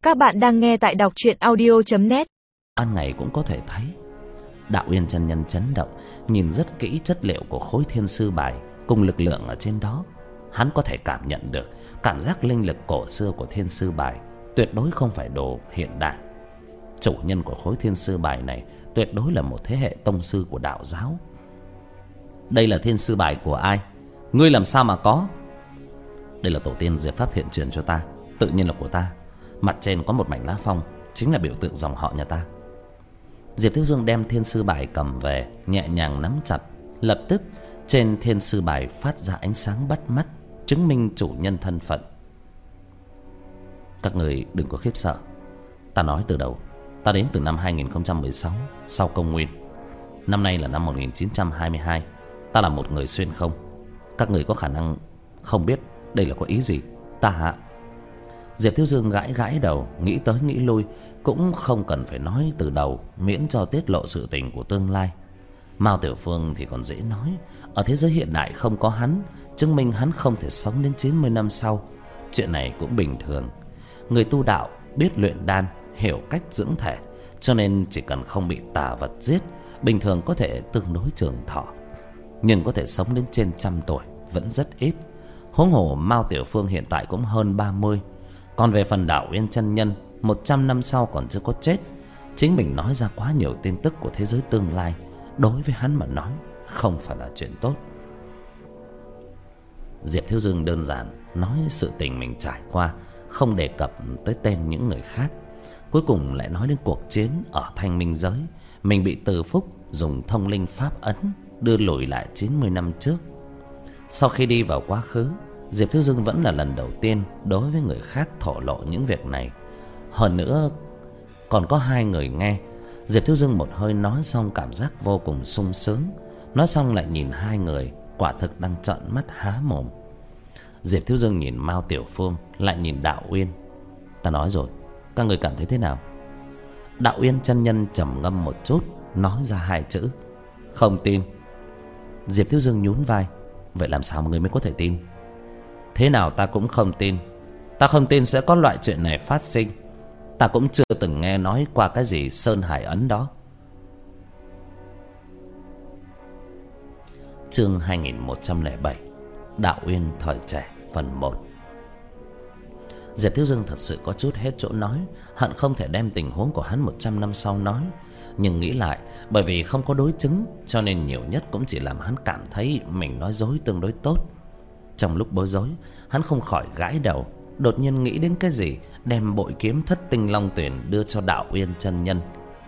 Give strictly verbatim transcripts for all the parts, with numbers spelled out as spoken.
Các bạn đang nghe tại đọc truyện audio chấm net. Ban ngày cũng có thể thấy. Đạo Uyên chân nhân chấn động, nhìn rất kỹ chất liệu của khối thiên sư bài cùng lực lượng ở trên đó. Hắn có thể cảm nhận được cảm giác linh lực cổ xưa của thiên sư bài, tuyệt đối không phải đồ hiện đại. Chủ nhân của khối thiên sư bài này tuyệt đối là một thế hệ tông sư của đạo giáo. Đây là thiên sư bài của ai? Ngươi làm sao mà có? Đây là tổ tiên Diệp Pháp Thiện truyền cho ta, tự nhiên là của ta. Mặt trên có một mảnh lá phong, chính là biểu tượng dòng họ nhà ta. Diệp Thiếu Dương đem thiên sư bài cầm về, nhẹ nhàng nắm chặt. Lập tức trên thiên sư bài phát ra ánh sáng bắt mắt, chứng minh chủ nhân thân phận. Các người đừng có khiếp sợ. Ta nói từ đầu, ta đến từ năm hai nghìn không trăm mười sáu sau công nguyên. Năm nay là năm một nghìn chín trăm hai mươi hai. Ta là một người xuyên không. Các người có khả năng không biết đây là có ý gì. Ta hạ. Diệp Thiếu Dương gãi gãi đầu, nghĩ tới nghĩ lui, cũng không cần phải nói từ đầu, miễn cho tiết lộ sự tình của tương lai. Mao Tiểu Phương thì còn dễ nói, ở thế giới hiện đại không có hắn, chứng minh hắn không thể sống đến chín mươi năm sau. Chuyện này cũng bình thường. Người tu đạo biết luyện đan, hiểu cách dưỡng thể, cho nên chỉ cần không bị tà vật giết, bình thường có thể tương đối trường thọ. Nhưng có thể sống đến trên trăm tuổi vẫn rất ít. Huống hồ Mao Tiểu Phương hiện tại cũng hơn ba mươi. Còn về phần Đạo Uyên chân nhân, một trăm năm sau còn chưa có chết. Chính mình nói ra quá nhiều tin tức của thế giới tương lai, đối với hắn mà nói không phải là chuyện tốt. Diệp Thiếu Dương đơn giản nói sự tình mình trải qua, không đề cập tới tên những người khác. Cuối cùng lại nói đến cuộc chiến ở Thanh Minh giới, mình bị Từ Phúc dùng thông linh pháp ấn đưa lùi lại chín mươi năm trước. Sau khi đi vào quá khứ, Diệp Thiếu Dương vẫn là lần đầu tiên đối với người khác thổ lộ những việc này. Hơn nữa còn có hai người nghe. Diệp Thiếu Dương một hơi nói xong cảm giác vô cùng sung sướng. Nói xong lại nhìn hai người, quả thực đang trợn mắt há mồm. Diệp Thiếu Dương nhìn Mao Tiểu Phương, lại nhìn Đạo Uyên. Ta nói rồi, các người cảm thấy thế nào? Đạo Uyên chân nhân trầm ngâm một chút, nói ra hai chữ: không tin. Diệp Thiếu Dương nhún vai. Vậy làm sao mà người mới có thể tin? Thế nào ta cũng không tin. Ta không tin sẽ có loại chuyện này phát sinh. Ta cũng chưa từng nghe nói qua cái gì Sơn Hải Ấn đó. Chương hai nghìn một trăm lẻ bảy, Đạo Uyên thời trẻ phần một. Diệp Thiếu Dương thật sự có chút hết chỗ nói, hận không thể đem tình huống của hắn một trăm năm sau nói. Nhưng nghĩ lại, bởi vì không có đối chứng, cho nên nhiều nhất cũng chỉ làm hắn cảm thấy mình nói dối tương đối tốt. Trong lúc bối rối, hắn không khỏi gãi đầu, đột nhiên nghĩ đến cái gì, đem bội kiếm Thất Tinh Long Tuyển đưa cho Đạo Uyên chân nhân.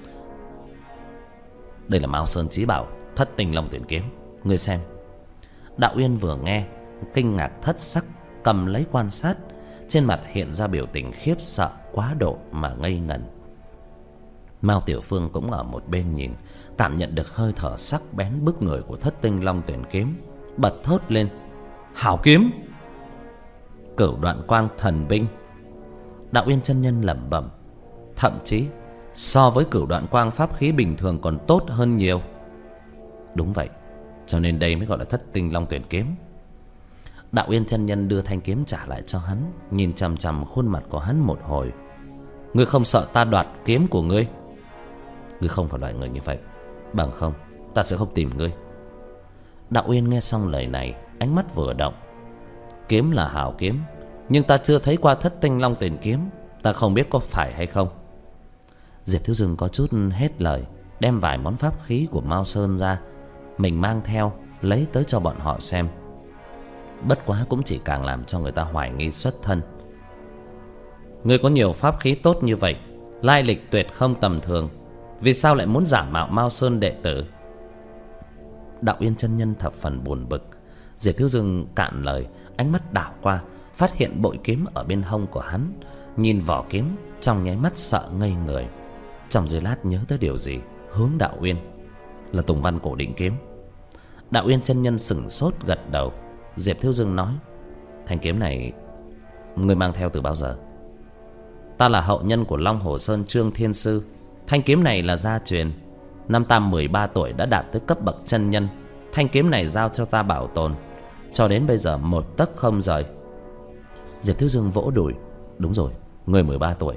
Đây là Mao Sơn Chí Bảo Thất Tinh Long Tuyển kiếm, ngươi xem. Đạo Uyên vừa nghe, kinh ngạc thất sắc, cầm lấy quan sát, trên mặt hiện ra biểu tình khiếp sợ quá độ mà ngây ngẩn. Mao Tiểu Phương cũng ở một bên nhìn, cảm nhận được hơi thở sắc bén bức người của Thất Tinh Long Tuyển kiếm, bật thốt lên: hảo kiếm! Cửu Đoạn Quang thần binh. Đạo Uyên chân nhân lẩm bẩm: thậm chí so với Cửu Đoạn Quang pháp khí bình thường còn tốt hơn nhiều. Đúng vậy, cho nên đây mới gọi là Thất Tinh Long Tuyển kiếm. Đạo Uyên chân nhân đưa thanh kiếm trả lại cho hắn, nhìn chằm chằm khuôn mặt của hắn một hồi. Ngươi không sợ ta đoạt kiếm của ngươi? Ngươi không phải loại người như vậy, bằng không ta sẽ không tìm ngươi. Đạo Uyên nghe xong lời này, ánh mắt vừa động. Kiếm là hảo kiếm, nhưng ta chưa thấy qua Thất Tinh Long Tuyển kiếm, ta không biết có phải hay không. Diệp Thiếu Dương có chút hết lời, đem vài món pháp khí của Mao Sơn ra, mình mang theo lấy tới cho bọn họ xem. Bất quá cũng chỉ càng làm cho người ta hoài nghi xuất thân. Ngươi có nhiều pháp khí tốt như vậy, lai lịch tuyệt không tầm thường, vì sao lại muốn giả mạo Mao Sơn đệ tử? Đạo Uyên chân nhân thập phần buồn bực. Diệp Thiếu Dương cạn lời, ánh mắt đảo qua, phát hiện bội kiếm ở bên hông của hắn, nhìn vỏ kiếm, trong nháy mắt sợ ngây người. Trong giây lát nhớ tới điều gì, hướng Đạo Uyên: là Tùng Văn Cổ Định kiếm. Đạo Uyên chân nhân sững sốt gật đầu. Diệp Thiếu Dương nói: thanh kiếm này ngươi mang theo từ bao giờ? Ta là hậu nhân của Long Hồ Sơn Trương Thiên Sư. Thanh kiếm này là gia truyền. Năm ta mười ba tuổi đã đạt tới cấp bậc chân nhân. Thanh kiếm này giao cho ta bảo tồn, cho đến bây giờ một tấc không rời. Diệp Thiếu Dương vỗ đùi: đúng rồi, ngươi mười ba tuổi,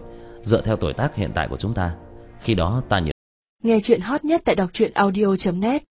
Dựa theo tuổi tác hiện tại của chúng ta, khi đó ta nhớ. Nghe chuyện hot nhất tại đọc truyện audio chấm net.